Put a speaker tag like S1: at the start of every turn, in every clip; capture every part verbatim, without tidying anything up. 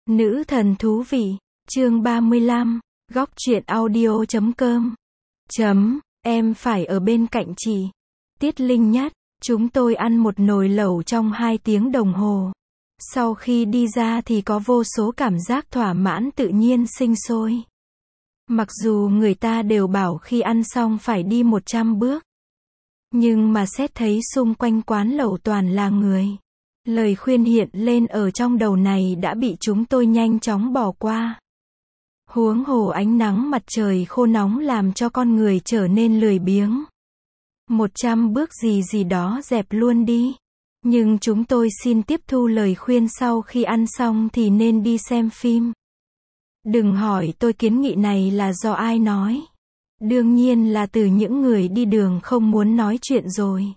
S1: Nữ thần thú vị, chương ba mươi lăm, góc truyện audio chấm com. Chấm, em phải ở bên cạnh chị. Tiết Linh Nhất, chúng tôi ăn một nồi lẩu trong hai tiếng đồng hồ. Sau khi đi ra thì có vô số cảm giác thỏa mãn tự nhiên sinh sôi. Mặc dù người ta đều bảo khi ăn xong phải đi một trăm bước. Nhưng mà xét thấy xung quanh quán lẩu toàn là người. Lời khuyên hiện lên ở trong đầu này đã bị chúng tôi nhanh chóng bỏ qua. Huống hồ ánh nắng mặt trời khô nóng làm cho con người trở nên lười biếng. Một trăm bước gì gì đó dẹp luôn đi. Nhưng chúng tôi xin tiếp thu lời khuyên sau khi ăn xong thì nên đi xem phim. Đừng hỏi tôi kiến nghị này là do ai nói. Đương nhiên là từ những người đi đường không muốn nói chuyện rồi.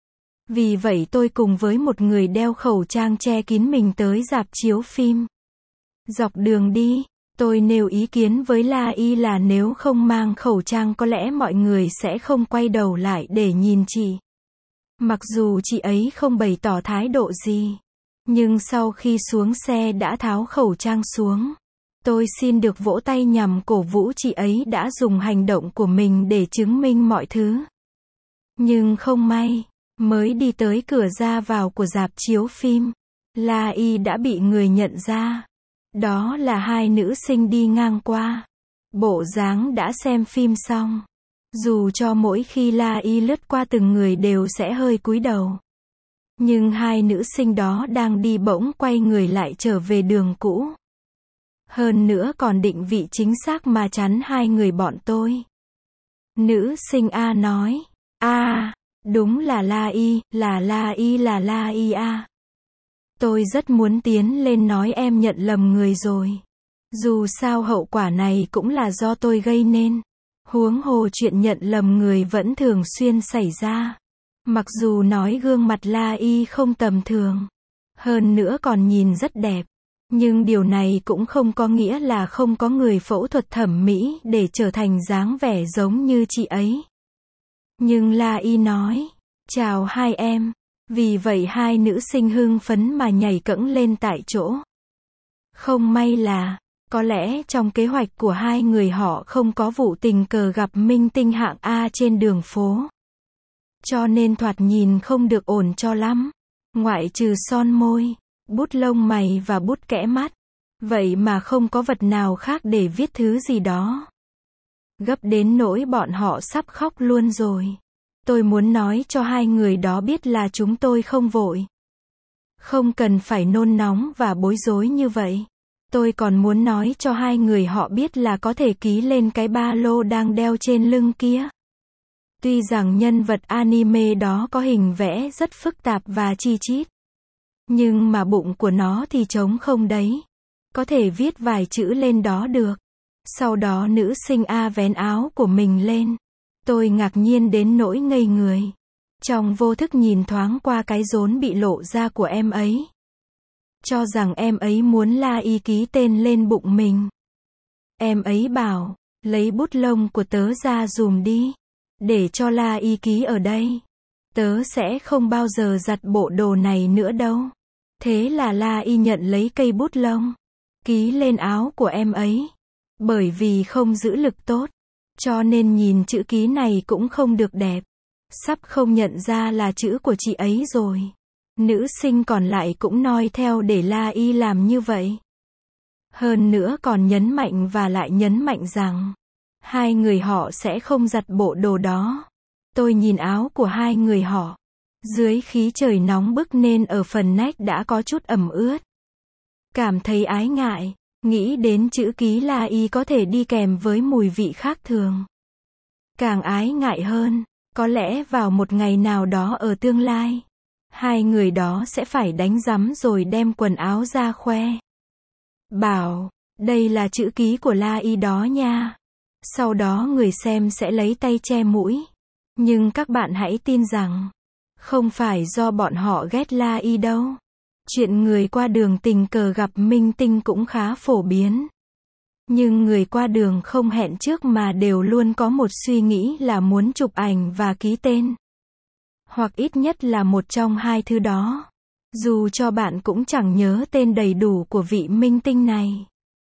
S1: Vì vậy tôi cùng với một người đeo khẩu trang che kín mình tới rạp chiếu phim. Dọc đường đi, tôi nêu ý kiến với La Y là nếu không mang khẩu trang có lẽ mọi người sẽ không quay đầu lại để nhìn chị. Mặc dù chị ấy không bày tỏ thái độ gì, nhưng sau khi xuống xe đã tháo khẩu trang xuống. Tôi xin được vỗ tay nhằm cổ vũ chị ấy đã dùng hành động của mình để chứng minh mọi thứ. Nhưng không may, mới đi tới cửa ra vào của rạp chiếu phim, La Y đã bị người nhận ra. Đó là hai nữ sinh đi ngang qua. Bộ dáng đã xem phim xong. Dù cho mỗi khi La Y lướt qua từng người đều sẽ hơi cúi đầu. Nhưng hai nữ sinh đó đang đi bỗng quay người lại trở về đường cũ. Hơn nữa còn định vị chính xác mà chắn hai người bọn tôi. Nữ sinh A nói, a đúng là La Y, là La Y là La Y a. Tôi rất muốn tiến lên nói em nhận lầm người rồi. Dù sao hậu quả này cũng là do tôi gây nên. Huống hồ chuyện nhận lầm người vẫn thường xuyên xảy ra. Mặc dù nói gương mặt La Y không tầm thường. Hơn nữa còn nhìn rất đẹp. Nhưng điều này cũng không có nghĩa là không có người phẫu thuật thẩm mỹ để trở thành dáng vẻ giống như chị ấy. Nhưng La Y nói, chào hai em. Vì vậy hai nữ sinh hưng phấn mà nhảy cẫng lên tại chỗ. Không may là, có lẽ trong kế hoạch của hai người họ không có vụ tình cờ gặp minh tinh hạng A trên đường phố. Cho nên thoạt nhìn không được ổn cho lắm. Ngoại trừ son môi, bút lông mày và bút kẽ mắt. Vậy mà không có vật nào khác để viết thứ gì đó. Gấp đến nỗi bọn họ sắp khóc luôn rồi. Tôi muốn nói cho hai người đó biết là chúng tôi không vội. Không cần phải nôn nóng và bối rối như vậy. Tôi còn muốn nói cho hai người họ biết là có thể ký lên cái ba lô đang đeo trên lưng kia. Tuy rằng nhân vật anime đó có hình vẽ rất phức tạp và chi chít. Nhưng mà bụng của nó thì trống không đấy. Có thể viết vài chữ lên đó được. Sau đó nữ sinh A vén áo của mình lên. Tôi ngạc nhiên đến nỗi ngây người. Trong vô thức nhìn thoáng qua cái rốn bị lộ ra của em ấy. Cho rằng em ấy muốn La Y ký tên lên bụng mình. Em ấy bảo, lấy bút lông của tớ ra dùm đi. Để cho La Y ký ở đây. Tớ sẽ không bao giờ giặt bộ đồ này nữa đâu. Thế là La Y nhận lấy cây bút lông. Ký lên áo của em ấy. Bởi vì không giữ lực tốt. Cho nên nhìn chữ ký này cũng không được đẹp. Sắp không nhận ra là chữ của chị ấy rồi. Nữ sinh còn lại cũng noi theo để La Y làm như vậy. Hơn nữa còn nhấn mạnh và lại nhấn mạnh rằng hai người họ sẽ không giặt bộ đồ đó. Tôi nhìn áo của hai người họ. Dưới khí trời nóng bức nên ở phần nách đã có chút ẩm ướt. Cảm thấy ái ngại. Nghĩ đến chữ ký La Y có thể đi kèm với mùi vị khác thường. Càng ái ngại hơn, có lẽ vào một ngày nào đó ở tương lai, hai người đó sẽ phải đánh rắm rồi đem quần áo ra khoe. Bảo, đây là chữ ký của La Y đó nha. Sau đó người xem sẽ lấy tay che mũi. Nhưng các bạn hãy tin rằng, không phải do bọn họ ghét La Y đâu. Chuyện người qua đường tình cờ gặp minh tinh cũng khá phổ biến. Nhưng người qua đường không hẹn trước mà đều luôn có một suy nghĩ là muốn chụp ảnh và ký tên. Hoặc ít nhất là một trong hai thứ đó. Dù cho bạn cũng chẳng nhớ tên đầy đủ của vị minh tinh này.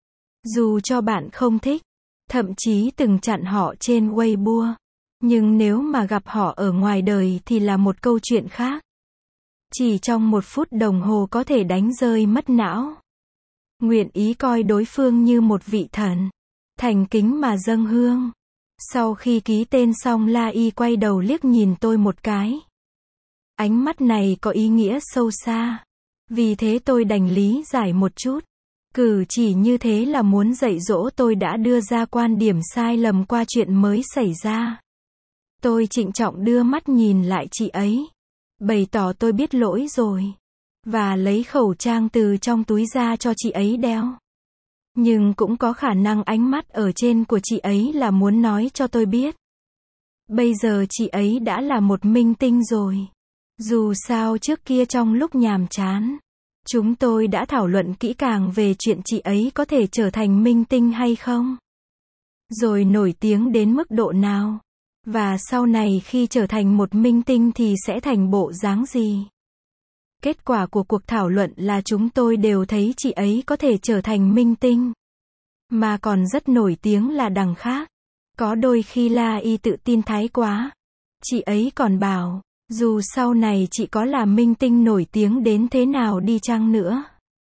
S1: Dù cho bạn không thích, thậm chí từng chặn họ trên Weibo. Nhưng nếu mà gặp họ ở ngoài đời thì là một câu chuyện khác. Chỉ trong một phút đồng hồ có thể đánh rơi mất não. Nguyện ý coi đối phương như một vị thần. Thành kính mà dâng hương. Sau khi ký tên xong, La Y quay đầu liếc nhìn tôi một cái. Ánh mắt này có ý nghĩa sâu xa. Vì thế tôi đành lý giải một chút. Cử chỉ như thế là muốn dạy dỗ tôi đã đưa ra quan điểm sai lầm qua chuyện mới xảy ra. Tôi trịnh trọng đưa mắt nhìn lại chị ấy. Bày tỏ tôi biết lỗi rồi. Và lấy khẩu trang từ trong túi ra cho chị ấy đeo. Nhưng cũng có khả năng ánh mắt ở trên của chị ấy là muốn nói cho tôi biết. Bây giờ chị ấy đã là một minh tinh rồi. Dù sao trước kia trong lúc nhàm chán, chúng tôi đã thảo luận kỹ càng về chuyện chị ấy có thể trở thành minh tinh hay không. Rồi nổi tiếng đến mức độ nào. Và sau này khi trở thành một minh tinh thì sẽ thành bộ dáng gì. Kết quả của cuộc thảo luận là chúng tôi đều thấy chị ấy có thể trở thành minh tinh. Mà còn rất nổi tiếng là đằng khác. Có đôi khi La Y tự tin thái quá. Chị ấy còn bảo, dù sau này chị có là minh tinh nổi tiếng đến thế nào đi chăng nữa,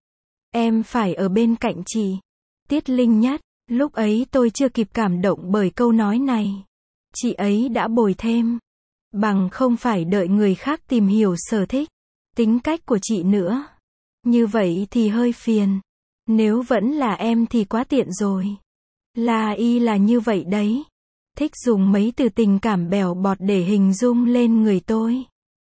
S1: em phải ở bên cạnh chị. Tiết Linh Nhất, lúc ấy tôi chưa kịp cảm động bởi câu nói này. Chị ấy đã bồi thêm. Bằng không phải đợi người khác tìm hiểu sở thích, tính cách của chị nữa. Như vậy thì hơi phiền. Nếu vẫn là em thì quá tiện rồi. La Y là như vậy đấy. Thích dùng mấy từ tình cảm bèo bọt để hình dung lên người tôi.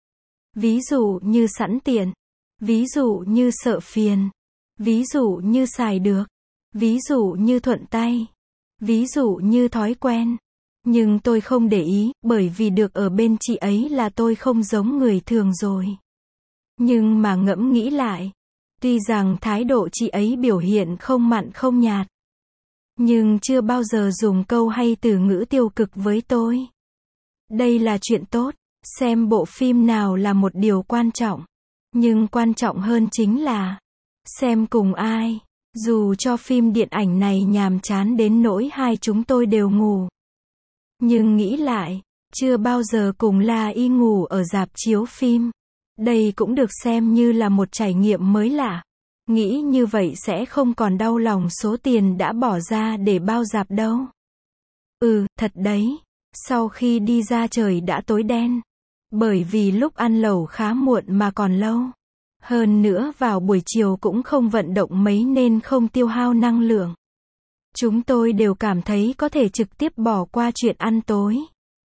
S1: Ví dụ như sẵn tiện. Ví dụ như sợ phiền. Ví dụ như xài được. Ví dụ như thuận tay. Ví dụ như thói quen. Nhưng tôi không để ý, bởi vì được ở bên chị ấy là tôi không giống người thường rồi. Nhưng mà ngẫm nghĩ lại, tuy rằng thái độ chị ấy biểu hiện không mặn không nhạt, nhưng chưa bao giờ dùng câu hay từ ngữ tiêu cực với tôi. Đây là chuyện tốt, xem bộ phim nào là một điều quan trọng. Nhưng quan trọng hơn chính là xem cùng ai. Dù cho phim điện ảnh này nhàm chán đến nỗi hai chúng tôi đều ngủ. Nhưng nghĩ lại, chưa bao giờ cùng La Y ngủ ở rạp chiếu phim. Đây cũng được xem như là một trải nghiệm mới lạ. Nghĩ như vậy sẽ không còn đau lòng số tiền đã bỏ ra để bao rạp đâu. Ừ, thật đấy. Sau khi đi ra trời đã tối đen. Bởi vì lúc ăn lẩu khá muộn mà còn lâu. Hơn nữa vào buổi chiều cũng không vận động mấy nên không tiêu hao năng lượng. Chúng tôi đều cảm thấy có thể trực tiếp bỏ qua chuyện ăn tối.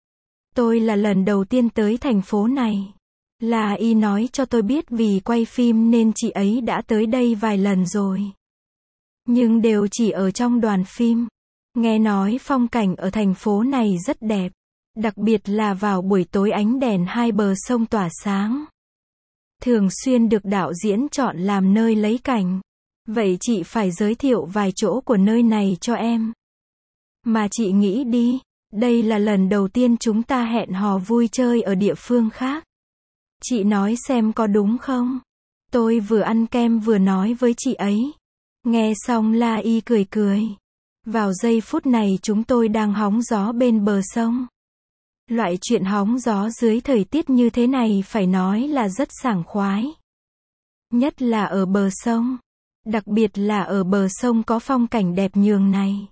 S1: Tôi là lần đầu tiên tới thành phố này. La Y nói cho tôi biết vì quay phim nên chị ấy đã tới đây vài lần rồi. Nhưng đều chỉ ở trong đoàn phim. Nghe nói phong cảnh ở thành phố này rất đẹp. Đặc biệt là vào buổi tối ánh đèn hai bờ sông tỏa sáng. Thường xuyên được đạo diễn chọn làm nơi lấy cảnh. Vậy chị phải giới thiệu vài chỗ của nơi này cho em. Mà chị nghĩ đi, đây là lần đầu tiên chúng ta hẹn hò vui chơi ở địa phương khác. Chị nói xem có đúng không? Tôi vừa ăn kem vừa nói với chị ấy. Nghe xong La Y cười cười. Vào giây phút này chúng tôi đang hóng gió bên bờ sông. Loại chuyện hóng gió dưới thời tiết như thế này phải nói là rất sảng khoái. Nhất là ở bờ sông. Đặc biệt là ở bờ sông có phong cảnh đẹp nhường này.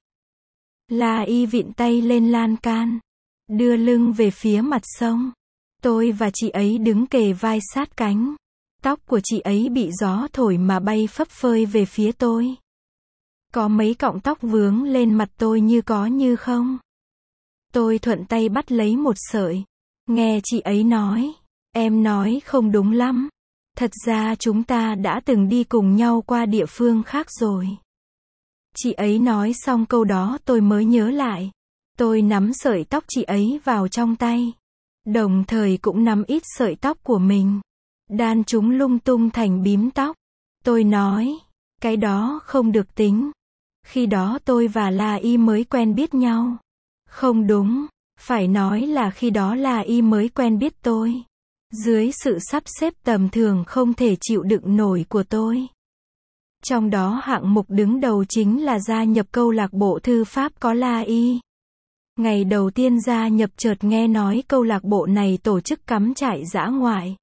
S1: La Y vịn tay lên lan can. Đưa lưng về phía mặt sông. Tôi và chị ấy đứng kề vai sát cánh. Tóc của chị ấy bị gió thổi mà bay phấp phới về phía tôi. Có mấy cọng tóc vướng lên mặt tôi như có như không. Tôi thuận tay bắt lấy một sợi. Nghe chị ấy nói. Em nói không đúng lắm. Thật ra chúng ta đã từng đi cùng nhau qua địa phương khác rồi. Chị ấy nói xong câu đó tôi mới nhớ lại. Tôi nắm sợi tóc chị ấy vào trong tay. Đồng thời cũng nắm ít sợi tóc của mình. Đan chúng lung tung thành bím tóc. Tôi nói, cái đó không được tính. Khi đó tôi và La Y mới quen biết nhau. Không đúng, phải nói là khi đó La Y mới quen biết tôi. dưới sự sắp xếp tầm thường không thể chịu đựng nổi của tôi. Trong đó hạng mục đứng đầu chính là gia nhập câu lạc bộ thư pháp có La Y. Ngày đầu tiên gia nhập chợt nghe nói câu lạc bộ này tổ chức cắm trại dã ngoại.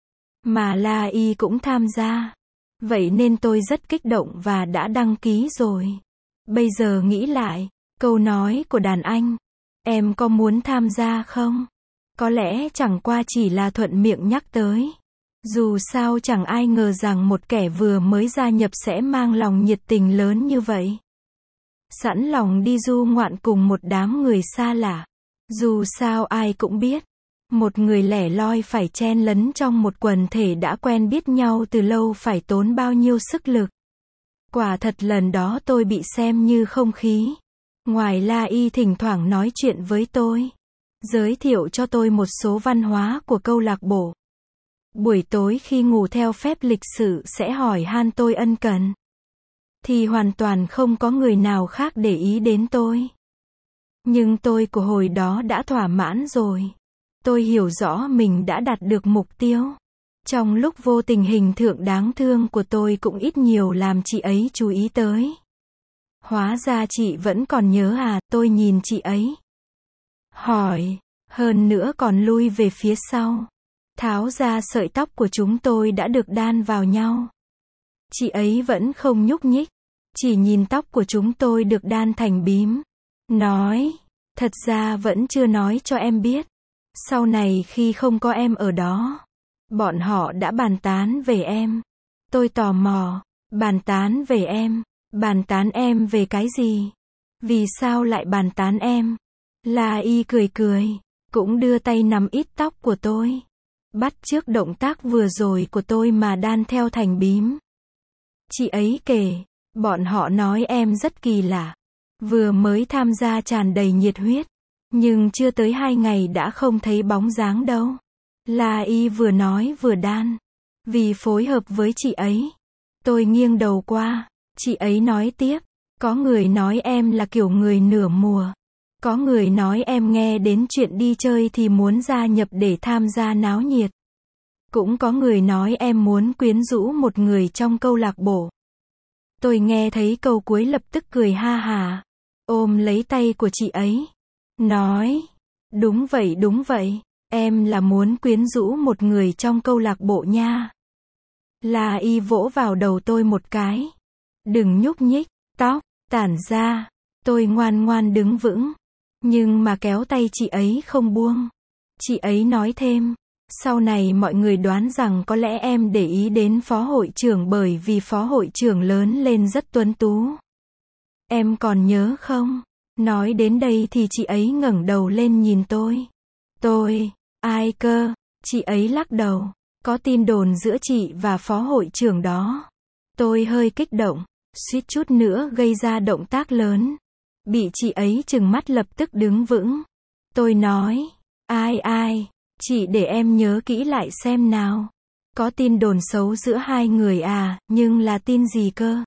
S1: Mà La Y cũng tham gia. Vậy nên tôi rất kích động và đã đăng ký rồi. Bây giờ nghĩ lại, câu nói của đàn anh, em có muốn tham gia không? Có lẽ chẳng qua chỉ là thuận miệng nhắc tới. Dù sao chẳng ai ngờ rằng một kẻ vừa mới gia nhập sẽ mang lòng nhiệt tình lớn như vậy. Sẵn lòng đi du ngoạn cùng một đám người xa lạ. Dù sao ai cũng biết, một người lẻ loi phải chen lấn trong một quần thể đã quen biết nhau từ lâu phải tốn bao nhiêu sức lực. Quả thật lần đó tôi bị xem như không khí. Ngoài La Y thỉnh thoảng nói chuyện với tôi, giới thiệu cho tôi một số văn hóa của câu lạc bộ. Buổi tối khi ngủ theo phép lịch sự sẽ hỏi han tôi ân cần. Thì hoàn toàn không có người nào khác để ý đến tôi. Nhưng tôi của hồi đó đã thỏa mãn rồi. Tôi hiểu rõ mình đã đạt được mục tiêu. Trong lúc vô tình hình tượng đáng thương của tôi cũng ít nhiều làm chị ấy chú ý tới. Hóa ra chị vẫn còn nhớ à, tôi nhìn chị ấy. Hỏi, hơn nữa còn lui về phía sau. Tháo ra sợi tóc của chúng tôi đã được đan vào nhau. Chị ấy vẫn không nhúc nhích. Chỉ nhìn tóc của chúng tôi được đan thành bím. Nói, thật ra vẫn chưa nói cho em biết. Sau này khi không có em ở đó, bọn họ đã bàn tán về em. Tôi tò mò, bàn tán về em, bàn tán em về cái gì? Vì sao lại bàn tán em? La Y cười cười, cũng đưa tay nắm ít tóc của tôi. Bắt chước động tác vừa rồi của tôi mà đan theo thành bím. Chị ấy kể, bọn họ nói em rất kỳ lạ. Vừa mới tham gia tràn đầy nhiệt huyết. Nhưng chưa tới hai ngày đã không thấy bóng dáng đâu. La Y vừa nói vừa đan. Vì phối hợp với chị ấy. Tôi nghiêng đầu qua. Chị ấy nói tiếp. Có người nói em là kiểu người nửa mùa. Có người nói em nghe đến chuyện đi chơi thì muốn gia nhập để tham gia náo nhiệt. Cũng có người nói em muốn quyến rũ một người trong câu lạc bộ. Tôi nghe thấy câu cuối lập tức cười ha hà. Ôm lấy tay của chị ấy. Nói, đúng vậy đúng vậy, em là muốn quyến rũ một người trong câu lạc bộ nha. La Y vỗ vào đầu tôi một cái. Đừng nhúc nhích, tóc, tản ra. Tôi ngoan ngoan đứng vững. Nhưng mà kéo tay chị ấy không buông. Chị ấy nói thêm, sau này mọi người đoán rằng có lẽ em để ý đến phó hội trưởng bởi vì phó hội trưởng lớn lên rất tuấn tú. Em còn nhớ không? Nói đến đây thì chị ấy ngẩng đầu lên nhìn tôi. Tôi, ai cơ? Chị ấy lắc đầu. Có tin đồn giữa chị và phó hội trưởng đó. Tôi hơi kích động, suýt chút nữa gây ra động tác lớn. Bị chị ấy trừng mắt lập tức đứng vững. Tôi nói, ai ai, chị để em nhớ kỹ lại xem nào. Có tin đồn xấu giữa hai người à, nhưng là tin gì cơ?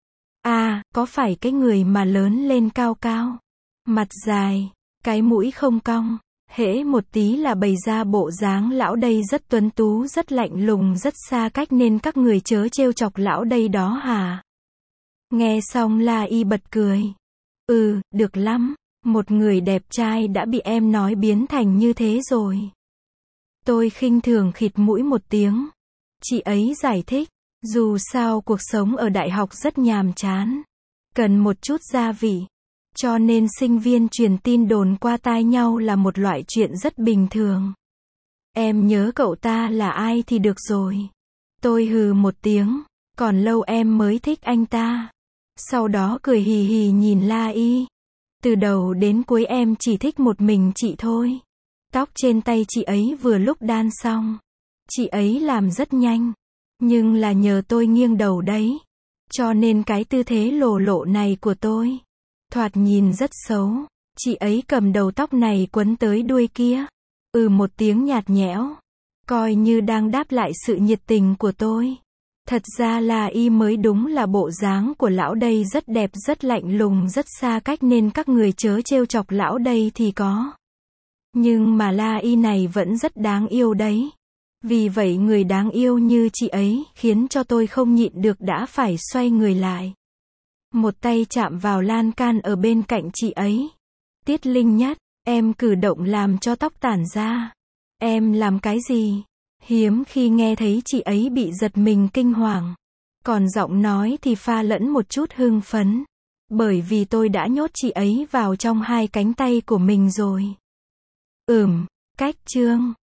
S1: À, có phải cái người mà lớn lên cao cao, mặt dài, cái mũi không cong, hễ một tí là bày ra bộ dáng lão đây rất tuấn tú, rất lạnh lùng, rất xa cách nên các người chớ trêu chọc lão đây đó hả? Nghe xong La Y bật cười. Ừ, được lắm, một người đẹp trai đã bị em nói biến thành như thế rồi. Tôi khinh thường khịt mũi một tiếng. Chị ấy giải thích, dù sao cuộc sống ở đại học rất nhàm chán, cần một chút gia vị. Cho nên sinh viên truyền tin đồn qua tai nhau là một loại chuyện rất bình thường. Em nhớ cậu ta là ai thì được rồi. Tôi hừ một tiếng, còn lâu em mới thích anh ta. Sau đó cười hì hì nhìn La Y. Từ đầu đến cuối em chỉ thích một mình chị thôi. Tóc trên tay chị ấy vừa lúc đan xong. Chị ấy làm rất nhanh. Nhưng là nhờ tôi nghiêng đầu đấy. Cho nên cái tư thế lồ lộ này của tôi thoạt nhìn rất xấu. Chị ấy cầm đầu tóc này quấn tới đuôi kia. Ừ một tiếng nhạt nhẽo. Coi như đang đáp lại sự nhiệt tình của tôi. Thật ra La Y mới đúng là bộ dáng của lão đây rất đẹp, rất lạnh lùng, rất xa cách nên các người chớ trêu chọc lão đây thì có. Nhưng mà La Y này vẫn rất đáng yêu đấy. Vì vậy người đáng yêu như chị ấy, khiến cho tôi không nhịn được đã phải xoay người lại. Một tay chạm vào lan can ở bên cạnh chị ấy. Tiết Linh Nhất, em cử động làm cho tóc tản ra. Em làm cái gì? Hiếm khi nghe thấy chị ấy bị giật mình kinh hoàng. Còn giọng nói thì pha lẫn một chút hưng phấn. Bởi vì tôi đã nhốt chị ấy vào trong hai cánh tay của mình rồi. Ừm, cách chương.